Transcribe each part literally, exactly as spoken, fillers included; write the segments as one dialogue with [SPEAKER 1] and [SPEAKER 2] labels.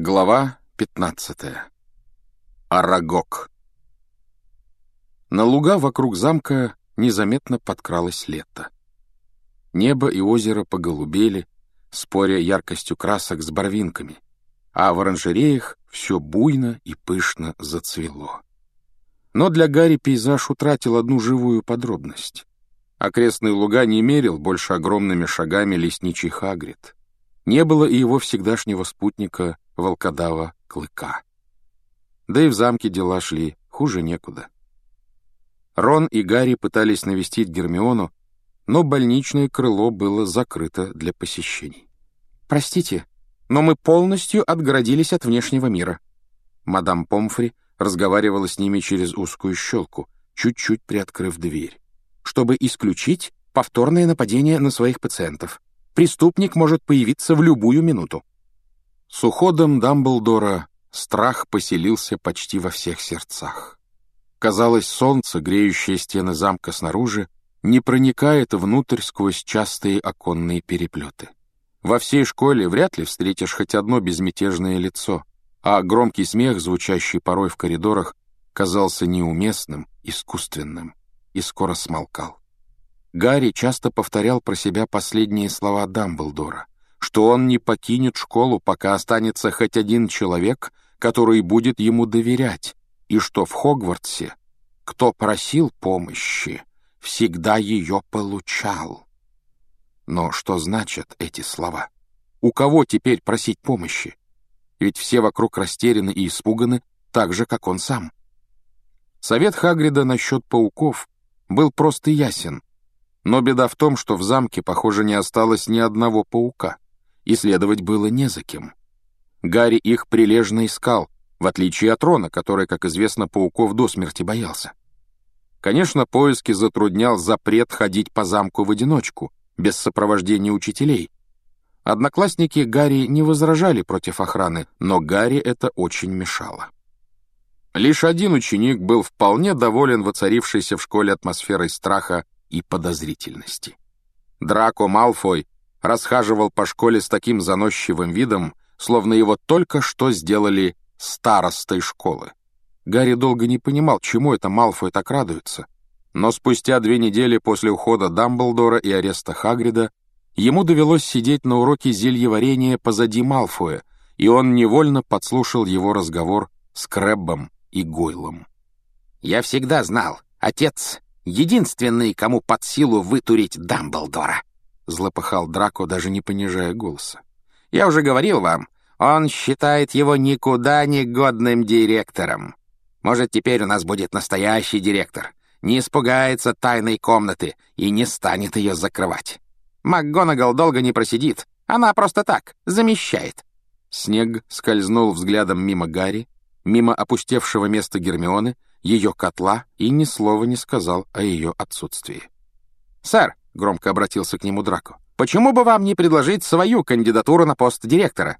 [SPEAKER 1] Глава пятнадцатая. Арагог. На луга вокруг замка незаметно подкралось лето. Небо и озеро поголубели, споря яркостью красок с барвинками, а в оранжереях все буйно и пышно зацвело. Но для Гарри пейзаж утратил одну живую подробность. Окрестные луга не мерил больше огромными шагами лесничий Хагрид. Не было и его всегдашнего спутника волкодава Клыка. Да и в замке дела шли хуже некуда. Рон и Гарри пытались навестить Гермиону, но больничное крыло было закрыто для посещений. «Простите, но мы полностью отгородились от внешнего мира». Мадам Помфри разговаривала с ними через узкую щелку, чуть-чуть приоткрыв дверь, чтобы исключить повторное нападение на своих пациентов. Преступник может появиться в любую минуту. С уходом Дамблдора страх поселился почти во всех сердцах. Казалось, солнце, греющее стены замка снаружи, не проникает внутрь сквозь частые оконные переплеты. Во всей школе вряд ли встретишь хоть одно безмятежное лицо, а громкий смех, звучащий порой в коридорах, казался неуместным, искусственным и скоро смолкал. Гарри часто повторял про себя последние слова Дамблдора, что он не покинет школу, пока останется хоть один человек, который будет ему доверять, и что в Хогвартсе, кто просил помощи, всегда ее получал. Но что значат эти слова? У кого теперь просить помощи? Ведь все вокруг растеряны и испуганы, так же, как он сам. Совет Хагрида насчет пауков был просто ясен, но беда в том, что в замке, похоже, не осталось ни одного паука, и следовать было не за кем. Гарри их прилежно искал, в отличие от Рона, который, как известно, пауков до смерти боялся. Конечно, поиски затруднял запрет ходить по замку в одиночку, без сопровождения учителей. Одноклассники Гарри не возражали против охраны, но Гарри это очень мешало. Лишь один ученик был вполне доволен воцарившейся в школе атмосферой страха и подозрительности. Драко Малфой расхаживал по школе с таким заносчивым видом, словно его только что сделали старостой школы. Гарри долго не понимал, чему это Малфой так радуется, но спустя две недели после ухода Дамблдора и ареста Хагрида ему довелось сидеть на уроке зельеварения позади Малфоя, и он невольно подслушал его разговор с Крэббом и Гойлом. «Я всегда знал, отец — единственный, кому под силу вытурить Дамблдора», — злопыхал Драко, даже не понижая голоса. «Я уже говорил вам, он считает его никуда не годным директором. Может, теперь у нас будет настоящий директор, не испугается тайной комнаты и не станет ее закрывать. МакГонагал долго не просидит, она просто так, замещает». Снег скользнул взглядом мимо Гарри, мимо опустевшего места Гермионы, ее котла, и ни слова не сказал о ее отсутствии. «Сэр», — громко обратился к нему Драко, — «почему бы вам не предложить свою кандидатуру на пост директора?»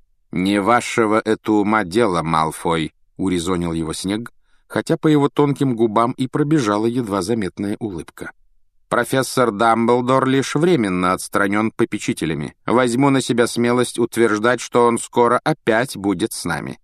[SPEAKER 1] «Не вашего это ума дело, Малфой», — урезонил его Снег, хотя по его тонким губам и пробежала едва заметная улыбка. «Профессор Дамблдор лишь временно отстранен попечителями. Возьму на себя смелость утверждать, что он скоро опять будет с нами».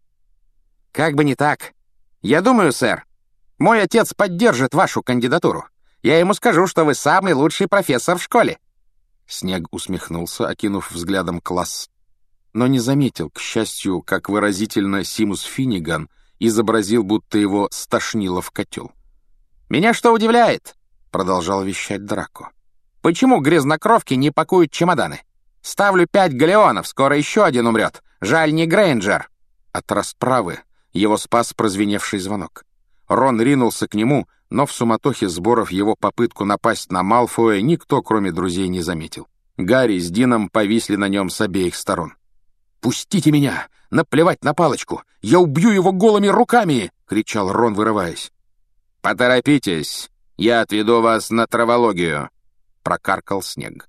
[SPEAKER 1] «Как бы не так. Я думаю, сэр, мой отец поддержит вашу кандидатуру. Я ему скажу, что вы самый лучший профессор в школе». Снег усмехнулся, окинув взглядом класс, но не заметил, к счастью, как выразительно Симус Финниган изобразил, будто его стошнило в котел. «Меня что удивляет?» — продолжал вещать Драко. «Почему грязнокровки не пакуют чемоданы? Ставлю пять галеонов, скоро еще один умрет. Жаль, не Грейнджер». От расправы его спас прозвеневший звонок. Рон ринулся к нему, но в суматохе сборов его попытку напасть на Малфоя никто, кроме друзей, не заметил. Гарри с Дином повисли на нем с обеих сторон. «Пустите меня! Наплевать на палочку! Я убью его голыми руками!» — кричал Рон, вырываясь. «Поторопитесь! Я отведу вас на травологию!» — прокаркал Снег.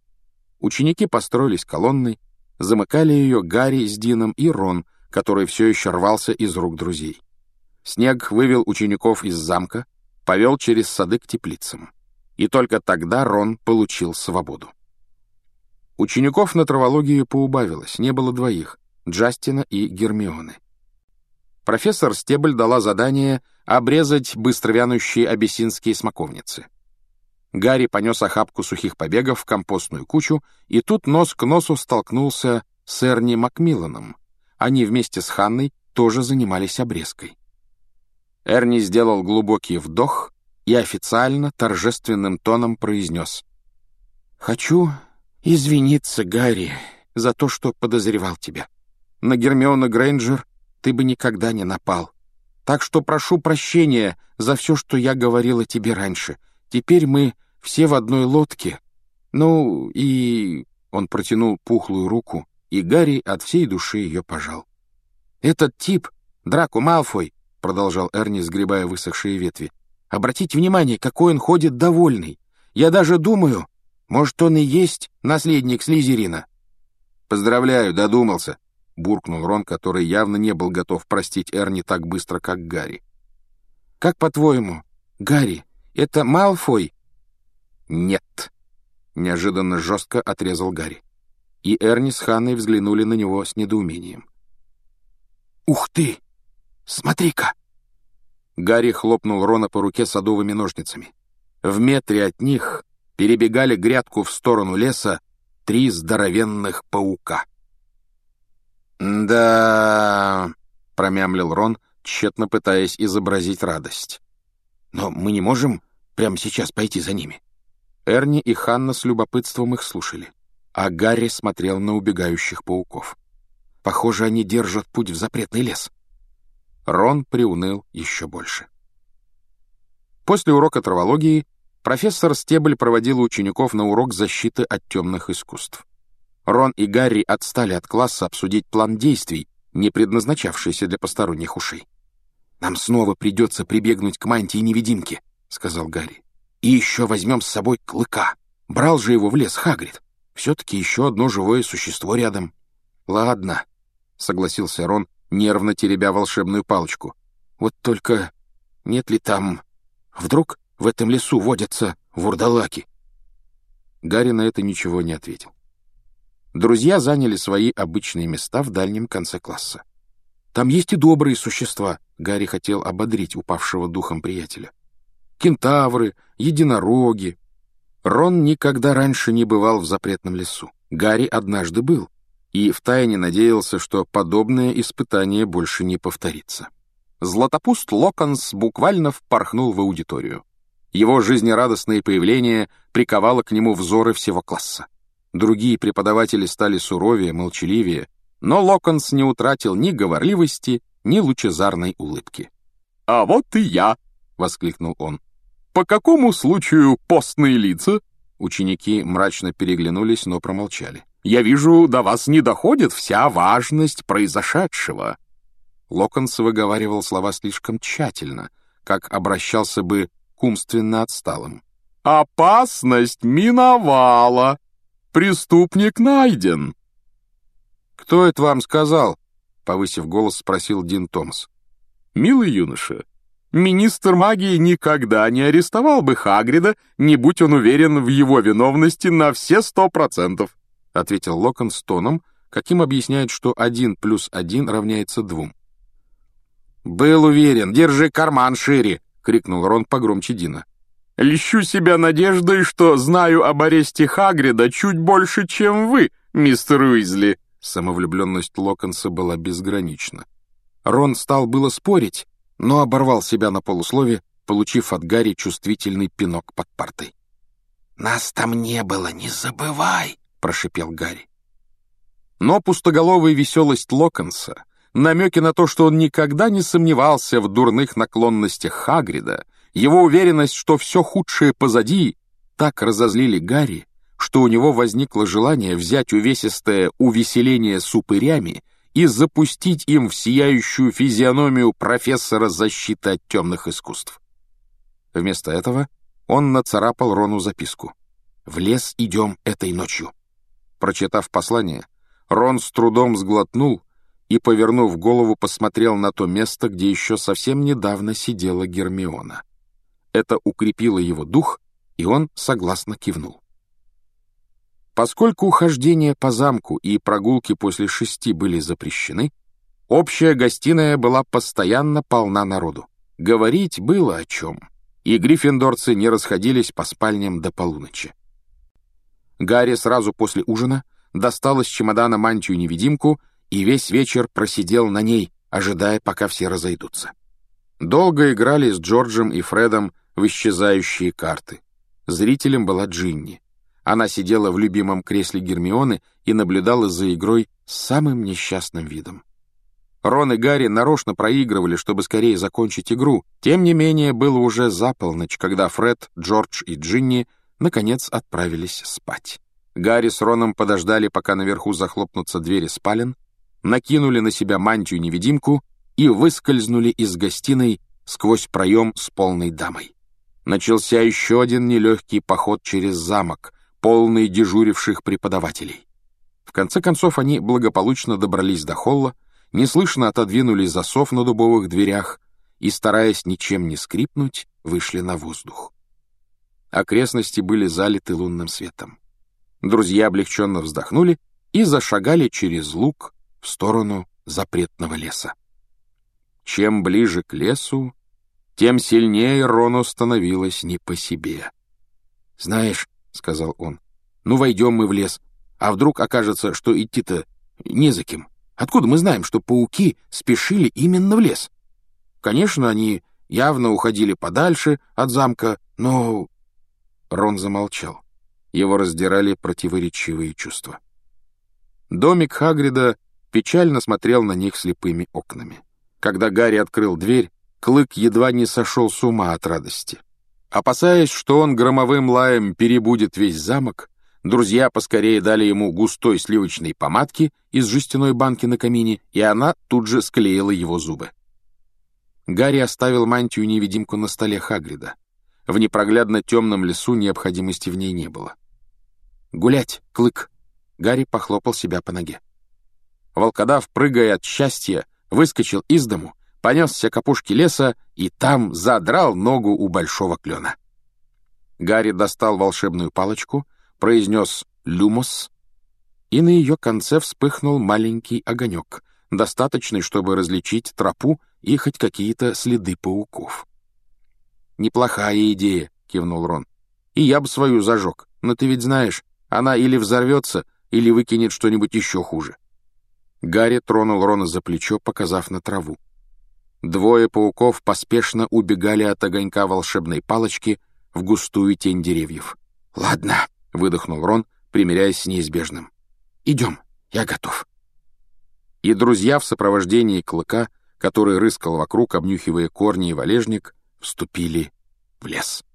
[SPEAKER 1] Ученики построились колонной, замыкали ее Гарри с Дином и Рон, который все еще рвался из рук друзей. Снег вывел учеников из замка, повел через сады к теплицам. И только тогда Рон получил свободу. Учеников на травологию поубавилось, не было двоих, Джастина и Гермионы. Профессор Стебль дала задание обрезать быстро вянущие абиссинские смоковницы. Гарри понес охапку сухих побегов в компостную кучу, и тут нос к носу столкнулся с Эрни Макмилланом. Они вместе с Ханной тоже занимались обрезкой. Эрни сделал глубокий вдох и официально, торжественным тоном произнес: «Хочу извиниться, Гарри, за то, что подозревал тебя. На Гермиону Грейнджер ты бы никогда не напал. Так что прошу прощения за все, что я говорила тебе раньше. Теперь мы все в одной лодке. Ну и...» Он протянул пухлую руку, и Гарри от всей души ее пожал. «Этот тип, Драко Малфой», — продолжал Эрни, сгребая высохшие ветви, «обратите внимание, какой он ходит довольный. Я даже думаю, может, он и есть наследник Слизерина». «Поздравляю, додумался», — буркнул Рон, который явно не был готов простить Эрни так быстро, как Гарри. «Как по-твоему, Гарри, это Малфой?» «Нет», — неожиданно жестко отрезал Гарри. И Эрни с Ханной взглянули на него с недоумением. «Ух ты! Смотри-ка!» Гарри хлопнул Рона по руке садовыми ножницами. В метре от них перебегали грядку в сторону леса три здоровенных паука. «Да...» — промямлил Рон, тщетно пытаясь изобразить радость. «Но мы не можем прямо сейчас пойти за ними». Эрни и Ханна с любопытством их слушали, а Гарри смотрел на убегающих пауков. «Похоже, они держат путь в запретный лес». Рон приуныл еще больше. После урока травологии профессор Стебль проводил учеников на урок защиты от темных искусств. Рон и Гарри отстали от класса обсудить план действий, не предназначавшийся для посторонних ушей. «Нам снова придется прибегнуть к мантии-невидимке», — сказал Гарри. «И еще возьмем с собой Клыка. Брал же его в лес Хагрид. Все-таки еще одно живое существо рядом». «Ладно», — согласился Рон, нервно теребя волшебную палочку. «Вот только нет ли там... Вдруг в этом лесу водятся вурдалаки?» Гарри на это ничего не ответил. Друзья заняли свои обычные места в дальнем конце класса. «Там есть и добрые существа», — Гарри хотел ободрить упавшего духом приятеля. «Кентавры, единороги». Рон никогда раньше не бывал в запретном лесу. Гарри однажды был, и втайне надеялся, что подобное испытание больше не повторится. Златопуст Локонс буквально впорхнул в аудиторию. Его жизнерадостное появление приковало к нему взоры всего класса. Другие преподаватели стали суровее, молчаливее, но Локонс не утратил ни говорливости, ни лучезарной улыбки. «А вот и я!» — воскликнул он. «По какому случаю постные лица?» Ученики мрачно переглянулись, но промолчали. «Я вижу, до вас не доходит вся важность произошедшего». Локонс выговаривал слова слишком тщательно, как обращался бы к умственно отсталым. «Опасность миновала. Преступник найден». «Кто это вам сказал?» — повысив голос, спросил Дин Томас. «Милый юноша, министр магии никогда не арестовал бы Хагрида, не будь он уверен в его виновности на все сто процентов», — ответил Локонс тоном, каким объясняет, что один плюс один равняется двум. «Был уверен, держи карман шире!» — крикнул Рон погромче Дина. «Льщу себя надеждой, что знаю об аресте Хагрида чуть больше, чем вы, мистер Уизли». Самовлюбленность Локонса была безгранична. Рон стал было спорить, но оборвал себя на полуслове, получив от Гарри чувствительный пинок под партой. «Нас там не было, не забывай!» — прошипел Гарри. Но пустоголовая веселость Локонса, намеки на то, что он никогда не сомневался в дурных наклонностях Хагрида, его уверенность, что все худшее позади, так разозлили Гарри, что у него возникло желание взять увесистое увеселение с упырями и запустить им в сияющую физиономию профессора защиты от темных искусств. Вместо этого он нацарапал Рону записку. «В лес идем этой ночью». Прочитав послание, Рон с трудом сглотнул и, повернув голову, посмотрел на то место, где еще совсем недавно сидела Гермиона. Это укрепило его дух, и он согласно кивнул. Поскольку хождение по замку и прогулки после шести были запрещены, общая гостиная была постоянно полна народу. Говорить было о чем, и гриффиндорцы не расходились по спальням до полуночи. Гарри сразу после ужина достал из чемодана мантию-невидимку и весь вечер просидел на ней, ожидая, пока все разойдутся. Долго играли с Джорджем и Фредом в исчезающие карты. Зрителем была Джинни. Она сидела в любимом кресле Гермионы и наблюдала за игрой с самым несчастным видом. Рон и Гарри нарочно проигрывали, чтобы скорее закончить игру. Тем не менее, было уже за полночь, когда Фред, Джордж и Джинни наконец отправились спать. Гарри с Роном подождали, пока наверху захлопнутся двери спален, накинули на себя мантию-невидимку и выскользнули из гостиной сквозь проем с полной дамой. Начался еще один нелегкий поход через замок, полный дежуривших преподавателей. В конце концов они благополучно добрались до холла, неслышно отодвинули засов на дубовых дверях и, стараясь ничем не скрипнуть, вышли на воздух. Окрестности были залиты лунным светом. Друзья облегченно вздохнули и зашагали через луг в сторону запретного леса. Чем ближе к лесу, тем сильнее Рону становилось не по себе. «Знаешь, — сказал он, — ну войдем мы в лес, а вдруг окажется, что идти-то не за кем. Откуда мы знаем, что пауки спешили именно в лес? Конечно, они явно уходили подальше от замка, но...» Рон замолчал. Его раздирали противоречивые чувства. Домик Хагрида печально смотрел на них слепыми окнами. Когда Гарри открыл дверь, Клык едва не сошел с ума от радости. Опасаясь, что он громовым лаем перебудет весь замок, друзья поскорее дали ему густой сливочной помадки из жестяной банки на камине, и она тут же склеила его зубы. Гарри оставил мантию-невидимку на столе Хагрида. В непроглядно темном лесу необходимости в ней не было. «Гулять, Клык!» Гарри похлопал себя по ноге. Волкодав, прыгая от счастья, выскочил из дому, понесся к опушке леса и там задрал ногу у большого клена. Гарри достал волшебную палочку, произнес «люмос», и на ее конце вспыхнул маленький огонек, достаточный, чтобы различить тропу и хоть какие-то следы пауков. «Неплохая идея», — кивнул Рон. «И я бы свою зажег, но ты ведь знаешь, она или взорвется, или выкинет что-нибудь еще хуже». Гарри тронул Рона за плечо, показав на траву. Двое пауков поспешно убегали от огонька волшебной палочки в густую тень деревьев. «Ладно», — выдохнул Рон, примиряясь с неизбежным. «Идем, я готов». И друзья в сопровождении Клыка, который рыскал вокруг, обнюхивая корни и валежник, вступили в лес.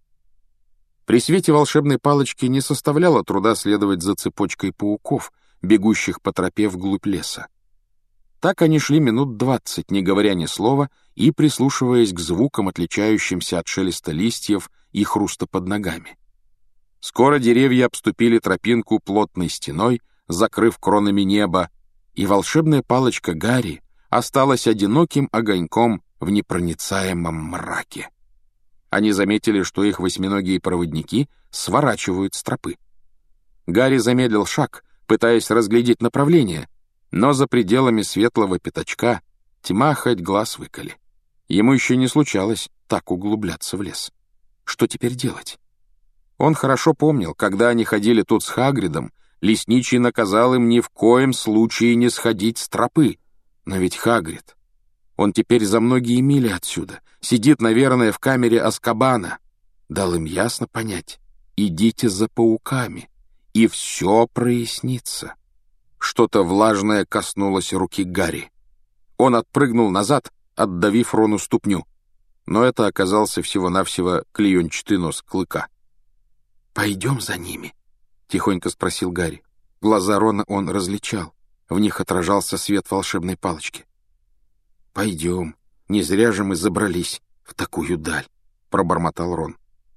[SPEAKER 1] При свете волшебной палочки не составляло труда следовать за цепочкой пауков, бегущих по тропе вглубь леса. Так они шли минут двадцать, не говоря ни слова, и прислушиваясь к звукам, отличающимся от шелеста листьев и хруста под ногами. Скоро деревья обступили тропинку плотной стеной, закрыв кронами небо, и волшебная палочка Гарри осталась одиноким огоньком в непроницаемом мраке. Они заметили, что их восьминогие проводники сворачивают с тропы. Гарри замедлил шаг, пытаясь разглядеть направление, но за пределами светлого пятачка тьма хоть глаз выколи. Ему еще не случалось так углубляться в лес. Что теперь делать? Он хорошо помнил, когда они ходили тут с Хагридом, лесничий наказал им ни в коем случае не сходить с тропы. Но ведь Хагрид, он теперь за многие мили отсюда, сидит, наверное, в камере Азкабана, дал им ясно понять: идите за пауками, и все прояснится. Что-то влажное коснулось руки Гарри. Он отпрыгнул назад, отдавив Рону ступню, но это оказался всего-навсего клеенчатый нос Клыка. «Пойдем за ними?» — тихонько спросил Гарри. Глаза Рона он различал, в них отражался свет волшебной палочки. «Пойдем, не зря же мы забрались в такую даль», — пробормотал Рон.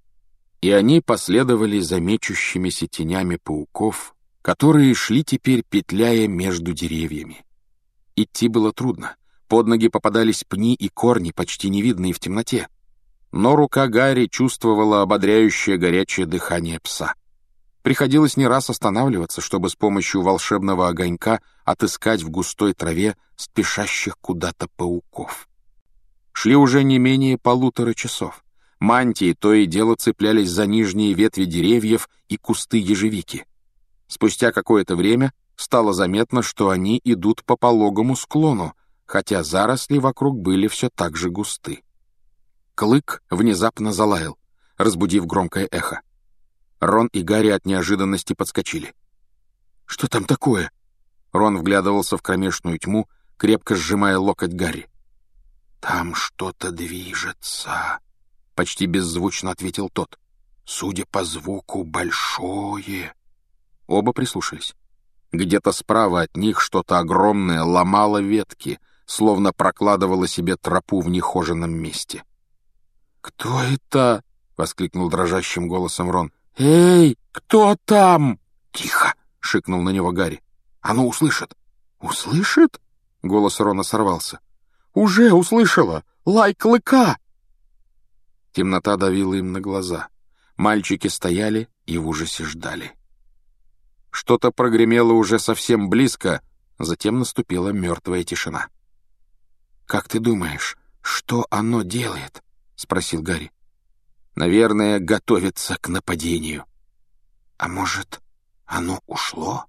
[SPEAKER 1] И они последовали за мечущимися тенями пауков, которые шли теперь, петляя между деревьями. Идти было трудно, под ноги попадались пни и корни, почти невидные в темноте. Но рука Гарри чувствовала ободряющее горячее дыхание пса. Приходилось не раз останавливаться, чтобы с помощью волшебного огонька отыскать в густой траве спешащих куда-то пауков. Шли уже не менее полутора часов. Мантии то и дело цеплялись за нижние ветви деревьев и кусты ежевики. Спустя какое-то время стало заметно, что они идут по пологому склону, хотя заросли вокруг были все так же густы. Клык внезапно залаял, разбудив громкое эхо. Рон и Гарри от неожиданности подскочили. «Что там такое?» Рон вглядывался в кромешную тьму, крепко сжимая локоть Гарри. «Там что-то движется», — почти беззвучно ответил тот. «Судя по звуку, большое». Оба прислушались. Где-то справа от них что-то огромное ломало ветки, словно прокладывало себе тропу в нехоженном месте. «Кто это?» — воскликнул дрожащим голосом Рон. «Эй, кто там?» «Тихо!» — шикнул на него Гарри. «Оно услышит». «Услышит?» — голос Рона сорвался. «Уже услышала! Лай клыка!» Темнота давила им на глаза. Мальчики стояли и в ужасе ждали. Что-то прогремело уже совсем близко, затем наступила мертвая тишина. «Как ты думаешь, что оно делает?» — спросил Гарри. «Наверное, готовится к нападению». «А может, оно ушло?»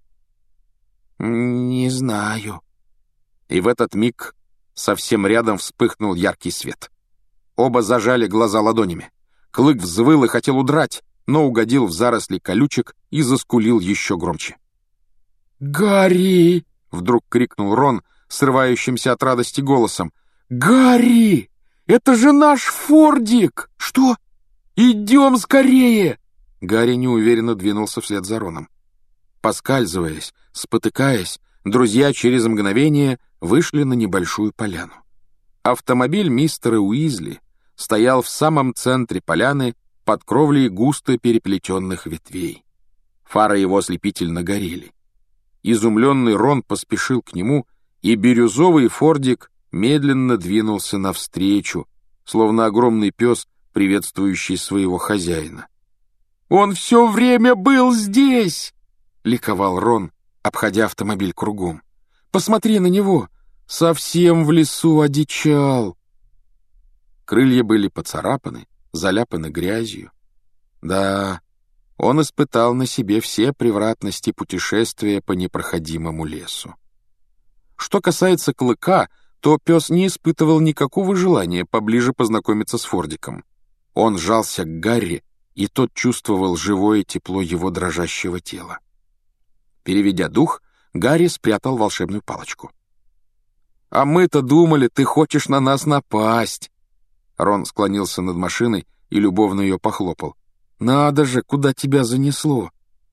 [SPEAKER 1] «Не знаю». И в этот миг совсем рядом вспыхнул яркий свет. Оба зажали глаза ладонями. Клык взвыл и хотел удрать, но угодил в заросли колючек и заскулил еще громче. «Гарри!» — вдруг крикнул Рон, срывающимся от радости голосом. «Гарри! Это же наш Фордик!» «Что? Идем скорее!» Гарри неуверенно двинулся вслед за Роном. Поскальзываясь, спотыкаясь, друзья через мгновение вышли на небольшую поляну. Автомобиль мистера Уизли стоял в самом центре поляны под кровлей густо переплетенных ветвей. Фары его ослепительно горели. Изумленный Рон поспешил к нему, и бирюзовый фордик медленно двинулся навстречу, словно огромный пес, приветствующий своего хозяина. «Он все время был здесь!» — ликовал Рон, обходя автомобиль кругом. «Посмотри на него! Совсем в лесу одичал!» Крылья были поцарапаны, заляпаны грязью. Да, он испытал на себе все превратности путешествия по непроходимому лесу. Что касается Клыка, то пес не испытывал никакого желания поближе познакомиться с Фордиком. Он жался к Гарри, и тот чувствовал живое тепло его дрожащего тела. Переведя дух, Гарри спрятал волшебную палочку. «А мы-то думали, ты хочешь на нас напасть!» Рон склонился над машиной и любовно ее похлопал. «Надо же, куда тебя занесло!»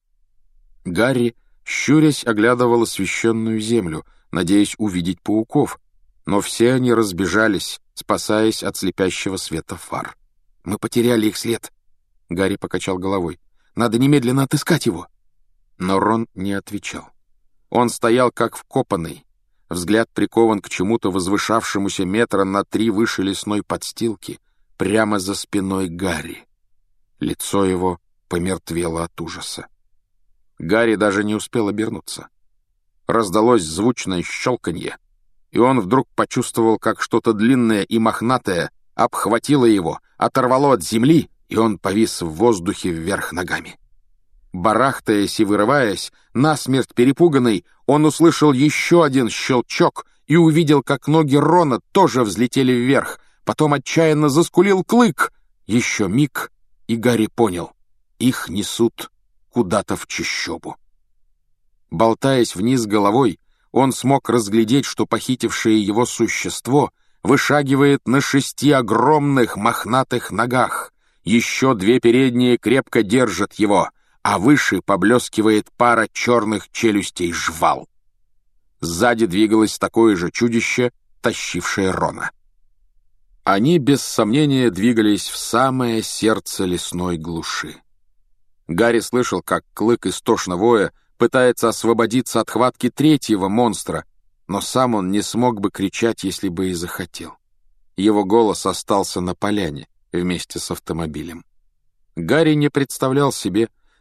[SPEAKER 1] Гарри, щурясь, оглядывал освещенную землю, надеясь увидеть пауков, но все они разбежались, спасаясь от слепящего света фар. «Мы потеряли их след!» Гарри покачал головой. «Надо немедленно отыскать его!» Но Рон не отвечал. Он стоял как вкопанный, взгляд прикован к чему-то возвышавшемуся метра на три выше лесной подстилки, прямо за спиной Гарри. Лицо его помертвело от ужаса. Гарри даже не успел обернуться. Раздалось звучное щелканье, и он вдруг почувствовал, как что-то длинное и мохнатое обхватило его, оторвало от земли, и он повис в воздухе вверх ногами. Барахтаясь и вырываясь, насмерть перепуганный, он услышал еще один щелчок и увидел, как ноги Рона тоже взлетели вверх. Потом отчаянно заскулил Клык. Еще миг, и Гарри понял — их несут куда-то в чащобу. Болтаясь вниз головой, он смог разглядеть, что похитившее его существо вышагивает на шести огромных мохнатых ногах. Еще две передние крепко держат его, а выше поблескивает пара черных челюстей жвал. Сзади двигалось такое же чудище, тащившее Рона. Они, без сомнения, двигались в самое сердце лесной глуши. Гарри слышал, как Клык истошно воя пытается освободиться от хватки третьего монстра, но сам он не смог бы кричать, если бы и захотел. Его голос остался на поляне вместе с автомобилем. Гарри не представлял себе,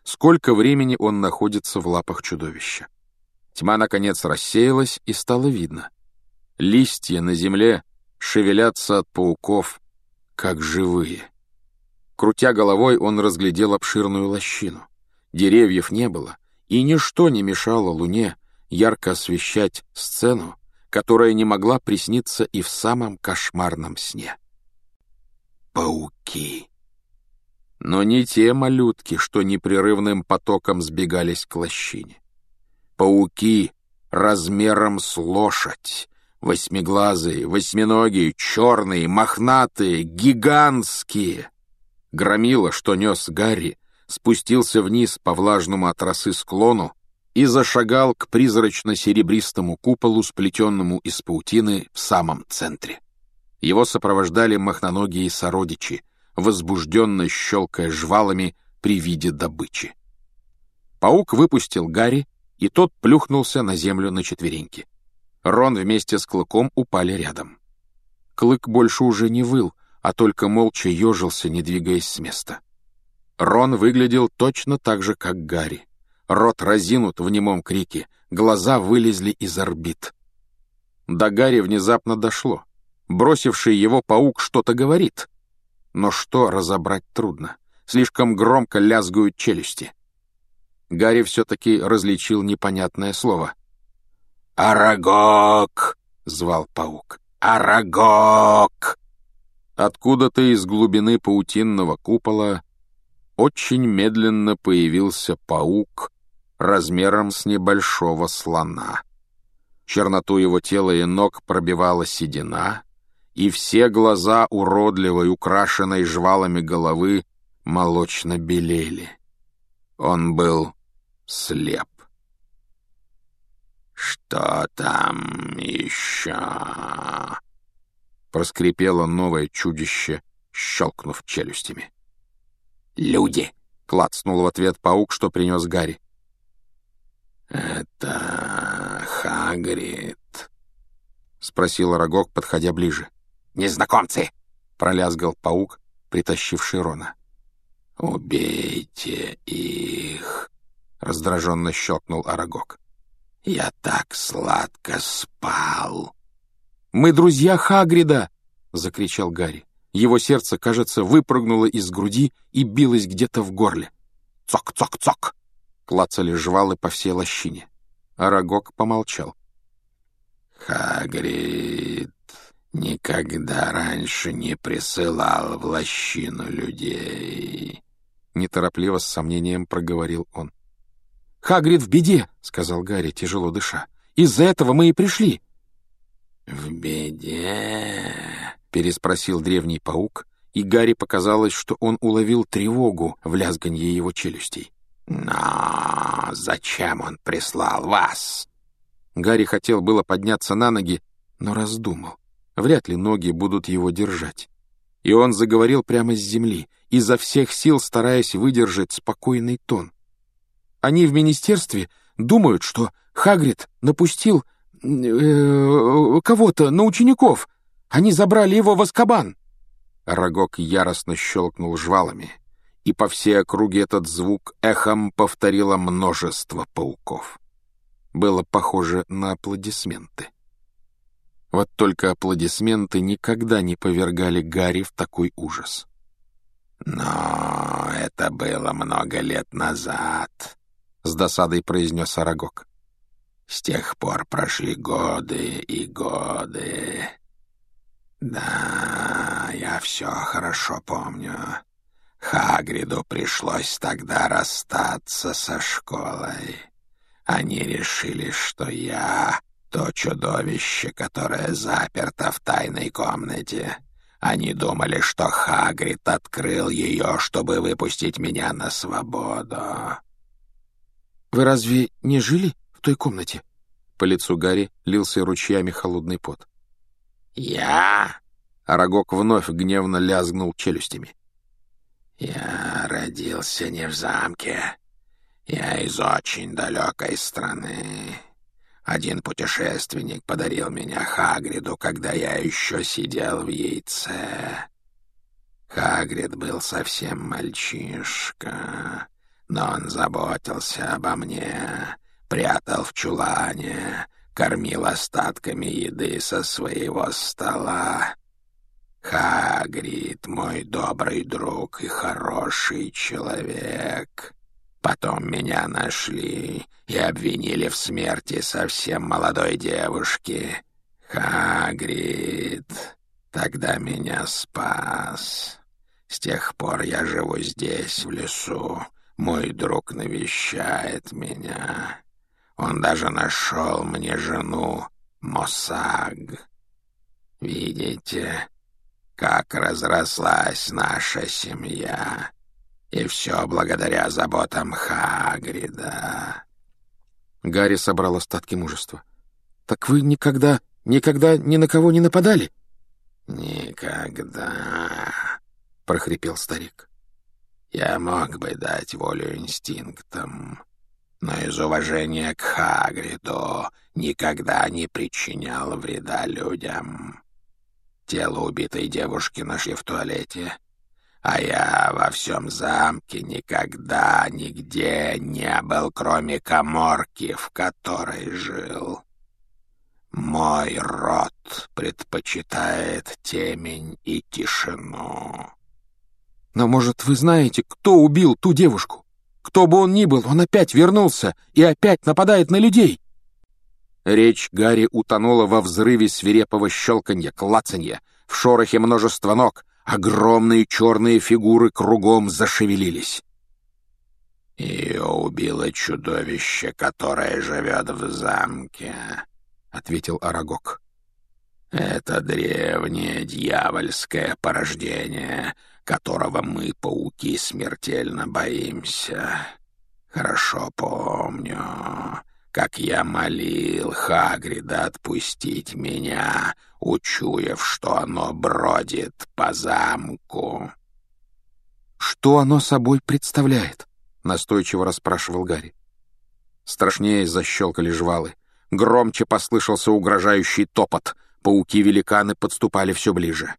[SPEAKER 1] сколько времени он находится в лапах чудовища. Тьма, наконец, рассеялась, и стало видно. Листья на земле шевелятся от пауков, как живые. Крутя головой, он разглядел обширную лощину. Деревьев не было, и ничто не мешало луне ярко освещать сцену, которая не могла присниться и в самом кошмарном сне. Пауки. Но не те малютки, что непрерывным потоком сбегались к лощине. Пауки размером с лошадь, восьмиглазые, восьминогие, черные, мохнатые, гигантские. Громила, что нес Гарри, спустился вниз по влажному от росы склону и зашагал к призрачно-серебристому куполу, сплетенному из паутины в самом центре. Его сопровождали мохноногие сородичи, возбужденно щелкая жвалами при виде добычи. Паук выпустил Гарри, и тот плюхнулся на землю на четвереньки. Рон вместе с Клыком упали рядом. Клык больше уже не выл, а только молча ежился, не двигаясь с места. Рон выглядел точно так же, как Гарри. Рот разинут в немом крике, глаза вылезли из орбит. До Гарри внезапно дошло. Бросивший его паук что-то говорит. Но что разобрать трудно. Слишком громко лязгают челюсти. Гарри все-таки различил непонятное слово. «Арагог!» — звал паук. «Арагог!» Откуда-то из глубины паутинного купола очень медленно появился паук размером с небольшого слона. Черноту его тела и ног пробивала седина, и все глаза уродливой, украшенной жвалами головы, молочно белели. Он был слеп. «Что там еще?» — проскрипело новое чудище, щелкнув челюстями. «Люди!» — клацнул в ответ паук, что принес Гарри. «Это Хагрид?» — спросил Арагог, подходя ближе. «Незнакомцы!» — пролязгал паук, притащивший Рона. «Убейте их!» — раздраженно щелкнул Арагог. «Я так сладко спал!» «Мы друзья Хагрида!» — закричал Гарри. Его сердце, кажется, выпрыгнуло из груди и билось где-то в горле. «Цок-цок-цок!» — клацали жвалы по всей лощине. Арагог помолчал. «Хагрид никогда раньше не присылал в лощину людей», — неторопливо с сомнением проговорил он. «Хагрид в беде», — сказал Гарри, тяжело дыша. «Из-за этого мы и пришли». «В беде?» — переспросил древний паук, и Гарри показалось, что он уловил тревогу в лязганье его челюстей. «Но зачем он прислал вас?» Гарри хотел было подняться на ноги, но раздумал. Вряд ли ноги будут его держать. И он заговорил прямо с земли, изо всех сил стараясь выдержать спокойный тон. «Они в министерстве думают, что Хагрид напустил э, кого-то на учеников. Они забрали его в Азкабан». Арагог яростно щелкнул жвалами, и по всей округе этот звук эхом повторило множество пауков. Было похоже на аплодисменты. Вот только аплодисменты никогда не повергали Гарри в такой ужас. «Но это было много лет назад», — с досадой произнес Арагог. «С тех пор прошли годы и годы. Да, я все хорошо помню. Хагриду пришлось тогда расстаться со школой. Они решили, что я то чудовище, которое заперто в тайной комнате. Они думали, что Хагрид открыл ее, чтобы выпустить меня на свободу». «Вы разве не жили в той комнате?» По лицу Гарри лился ручьями холодный пот. «Я?» — Арагог вновь гневно лязгнул челюстями. «Я родился не в замке. Я из очень далекой страны. Один путешественник подарил меня Хагриду, когда я еще сидел в яйце. Хагрид был совсем мальчишка,
[SPEAKER 2] но он заботился обо мне, прятал в чулане, кормил остатками еды со своего стола. Хагрид, мой добрый друг и хороший человек. Потом меня нашли и обвинили в смерти совсем молодой девушки. Хагрид тогда меня спас. С тех пор я живу здесь, в лесу. Мой друг навещает меня. Он даже нашел мне жену Мосаг. Видите, как разрослась наша семья. И все благодаря заботам Хагрида.
[SPEAKER 1] Гарри собрал остатки мужества. «Так вы никогда, никогда ни на кого не нападали?»
[SPEAKER 2] «Никогда», — прохрипел старик. «Я мог бы дать волю инстинктам, но из уважения к Хагриду никогда не причинял вреда людям. Тело убитой девушки нашли в туалете, а я во всем замке никогда нигде не был, кроме каморки, в которой жил. Мой род предпочитает темень и тишину».
[SPEAKER 1] «Но, может, вы знаете, кто убил ту девушку? Кто бы он ни был, он опять вернулся и опять нападает на людей!» Речь Гарри утонула во взрыве свирепого щелканья, клацанья, в шорохе множества ног. Огромные черные фигуры кругом зашевелились.
[SPEAKER 2] «Ее убило чудовище, которое живет в замке», — ответил Арагог. «Это древнее дьявольское порождение, которого мы, пауки, смертельно боимся. Хорошо помню, как я молил Хагрида отпустить меня, учуяв, что оно бродит по замку».
[SPEAKER 1] «Что оно собой представляет?» — настойчиво расспрашивал Гарри. Страшнее защелкали жвалы. Громче послышался угрожающий топот. Пауки-великаны подступали все ближе.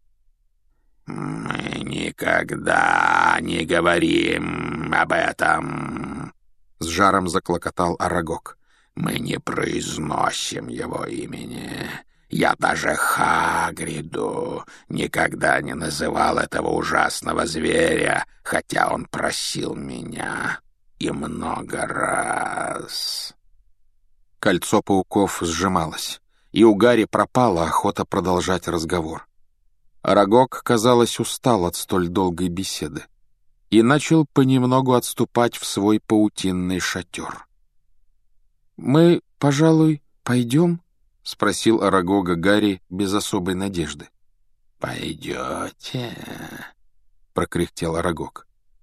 [SPEAKER 2] «Мы никогда не говорим об этом», — с жаром заклокотал Арагог. «Мы не произносим его имени. Я даже Хагриду никогда не называл этого ужасного зверя, хотя он просил меня и много раз».
[SPEAKER 1] Кольцо пауков сжималось, и у Гарри пропала охота продолжать разговор. Арагог, казалось, устал от столь долгой беседы и начал понемногу отступать в свой паутинный шатер. «Мы, пожалуй, пойдем?» — спросил Арагога Гарри без особой надежды.
[SPEAKER 2] «Пойдете?» — прокряхтел Арагог.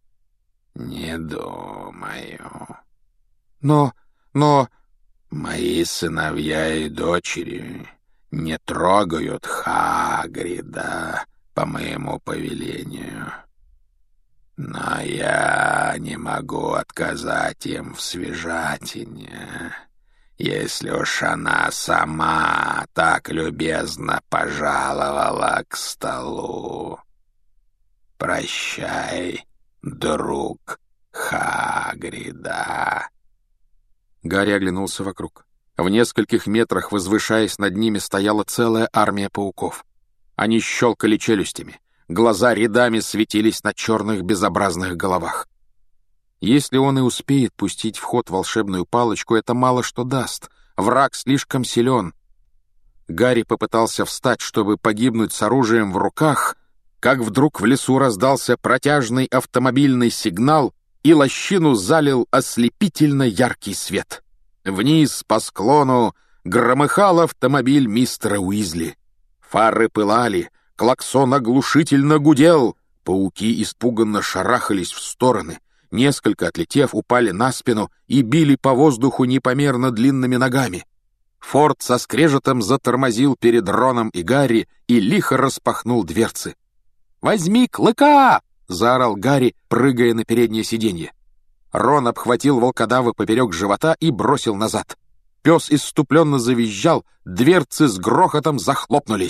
[SPEAKER 2] «Не думаю».
[SPEAKER 1] «Но... но...»
[SPEAKER 2] «Мои сыновья и дочери не трогают Хагрида по моему повелению. Но я не могу отказать им в свежатине, если уж она сама так любезно пожаловала к столу. Прощай, друг Хагрида».
[SPEAKER 1] Гарри оглянулся вокруг. В нескольких метрах, возвышаясь над ними, стояла целая армия пауков. Они щелкали челюстями. Глаза рядами светились на черных безобразных головах. Если он и успеет пустить в ход волшебную палочку, это мало что даст. Враг слишком силен. Гарри попытался встать, чтобы погибнуть с оружием в руках, как вдруг в лесу раздался протяжный автомобильный сигнал, и лощину залил ослепительно яркий свет. Вниз по склону громыхал автомобиль мистера Уизли. Фары пылали, клаксон оглушительно гудел, пауки испуганно шарахались в стороны, несколько, отлетев, упали на спину и били по воздуху непомерно длинными ногами. Форд со скрежетом затормозил перед Роном и Гарри и лихо распахнул дверцы. «Возьми клыка!» — заорал Гарри, прыгая на переднее сиденье. Рон обхватил волкодава поперек живота и бросил назад. Пес исступленно завизжал, дверцы с грохотом захлопнулись.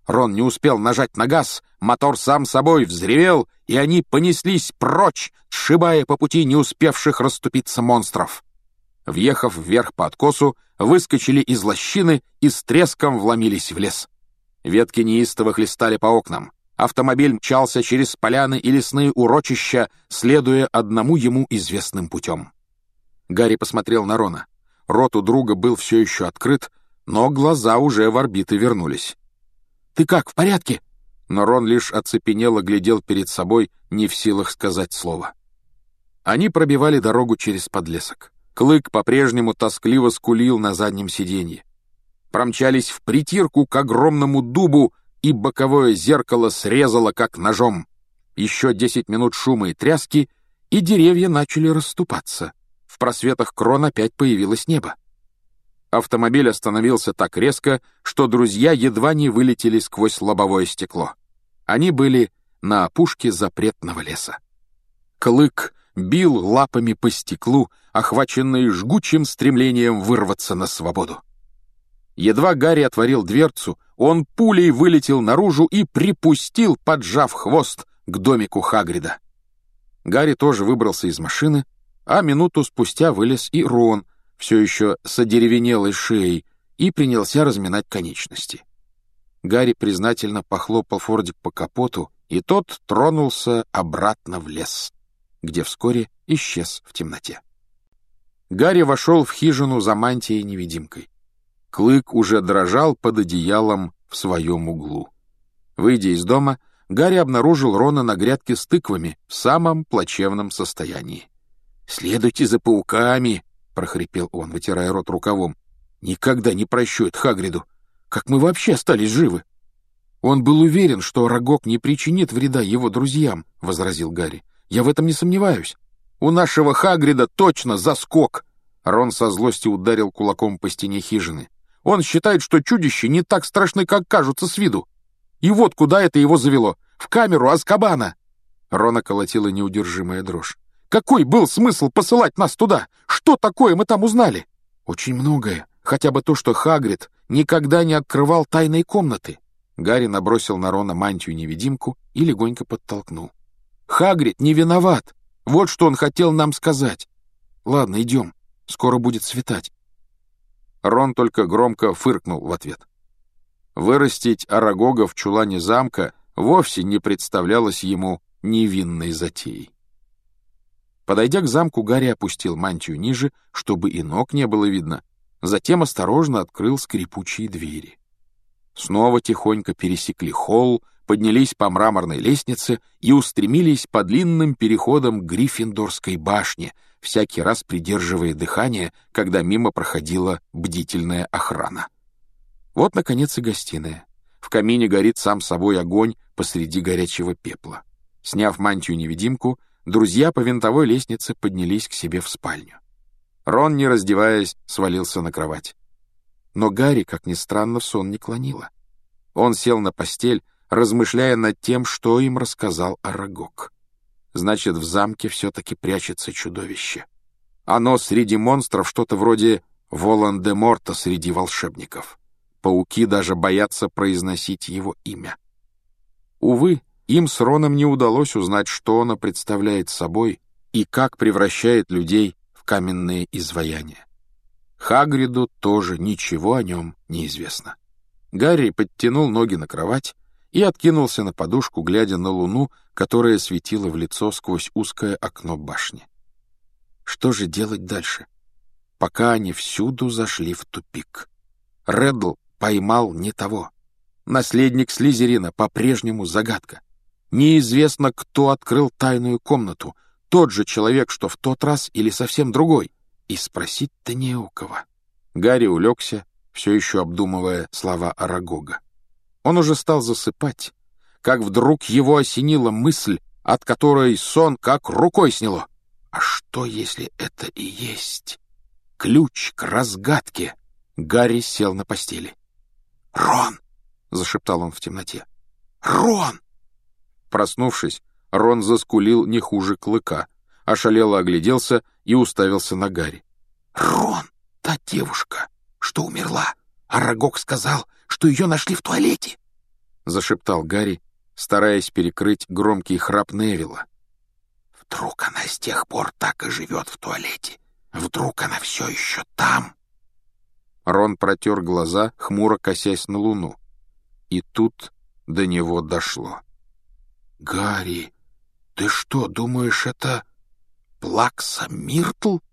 [SPEAKER 1] Рон не успел нажать на газ, мотор сам собой взревел, и они понеслись прочь, сшибая по пути не успевших расступиться монстров. Въехав вверх по откосу, выскочили из лощины и с треском вломились в лес. Ветки неистово хлестали по окнам. Автомобиль мчался через поляны и лесные урочища, следуя одному ему известным путем. Гарри посмотрел на Рона. Рот у друга был все еще открыт, но глаза уже в орбиты вернулись. «Ты как, в порядке?» Но Рон лишь оцепенело глядел перед собой, не в силах сказать слова. Они пробивали дорогу через подлесок. Клык по-прежнему тоскливо скулил на заднем сиденье. Промчались в притирку к огромному дубу, и боковое зеркало срезало как ножом. Еще десять минут шума и тряски, и деревья начали расступаться. В просветах крон опять появилось небо. Автомобиль остановился так резко, что друзья едва не вылетели сквозь лобовое стекло. Они были на опушке запретного леса. Клык бил лапами по стеклу, охваченный жгучим стремлением вырваться на свободу. Едва Гарри отворил дверцу, он пулей вылетел наружу и припустил, поджав хвост, к домику Хагрида. Гарри тоже выбрался из машины, а минуту спустя вылез и Рон, все еще с одеревенелой шеей, и принялся разминать конечности. Гарри признательно похлопал Фордик по капоту, и тот тронулся обратно в лес, где вскоре исчез в темноте. Гарри вошел в хижину за мантией-невидимкой. Клык уже дрожал под одеялом в своем углу. Выйдя из дома, Гарри обнаружил Рона на грядке с тыквами в самом плачевном состоянии. «Следуйте за пауками!» — прохрипел он, вытирая рот рукавом. «Никогда не прощу это Хагриду! Как мы вообще остались живы?» «Он был уверен, что Арагог не причинит вреда его друзьям», — возразил Гарри. «Я в этом не сомневаюсь. У нашего Хагрида точно заскок!» Рон со злости ударил кулаком по стене хижины. «Он считает, что чудища не так страшны, как кажутся с виду. И вот куда это его завело. В камеру Азкабана!» Рона колотила неудержимая дрожь. «Какой был смысл посылать нас туда? Что такое мы там узнали?» «Очень многое. Хотя бы то, что Хагрид никогда не открывал тайной комнаты». Гарри набросил на Рона мантию-невидимку и легонько подтолкнул. «Хагрид не виноват. Вот что он хотел нам сказать. Ладно, идем. Скоро будет светать». Рон только громко фыркнул в ответ. Вырастить Арагога в чулане замка вовсе не представлялось ему невинной затеей. Подойдя к замку, Гарри опустил мантию ниже, чтобы и ног не было видно, затем осторожно открыл скрипучие двери. Снова тихонько пересекли холл, поднялись по мраморной лестнице и устремились по длинным переходам к Гриффиндорской башне, всякий раз придерживая дыхание, когда мимо проходила бдительная охрана. Вот, наконец, и гостиная. В камине горит сам собой огонь посреди горячего пепла. Сняв мантию-невидимку, друзья по винтовой лестнице поднялись к себе в спальню. Рон, не раздеваясь, свалился на кровать. Но Гарри, как ни странно, в сон не клонило. Он сел на постель, размышляя над тем, что им рассказал Арагог. Значит, в замке все-таки прячется чудовище. Оно среди монстров что-то вроде Волан-де-Морта среди волшебников. Пауки даже боятся произносить его имя. Увы, им с Роном не удалось узнать, что оно представляет собой и как превращает людей в каменные изваяния. Хагриду тоже ничего о нем не известно. Гарри подтянул ноги на кровать и откинулся на подушку, глядя на луну, которая светила в лицо сквозь узкое окно башни. Что же делать дальше? Пока они всюду зашли в тупик. Реддл поймал не того. Наследник Слизерина по-прежнему загадка. Неизвестно, кто открыл тайную комнату, тот же человек, что в тот раз, или совсем другой. И спросить-то не у кого. Гарри улегся, все еще обдумывая слова Арагога. Он уже стал засыпать, как вдруг его осенила мысль, от которой сон как рукой сняло. А что, если это и есть ключ к разгадке? Гарри сел на постели. «Рон!» — зашептал он в темноте. «Рон!» Проснувшись, Рон заскулил не хуже Клыка, ошалело огляделся и уставился на Гарри. «Рон! Та девушка, что умерла! Арагог сказал, что ее нашли в туалете!» — зашептал Гарри, стараясь перекрыть громкий храп Невилла.
[SPEAKER 2] «Вдруг она с тех пор так и живет в туалете? Вдруг она все еще там?»
[SPEAKER 1] Рон протер глаза, хмуро косясь на луну. И тут до него дошло.
[SPEAKER 2] «Гарри, ты что, думаешь, это Плакса Миртл?»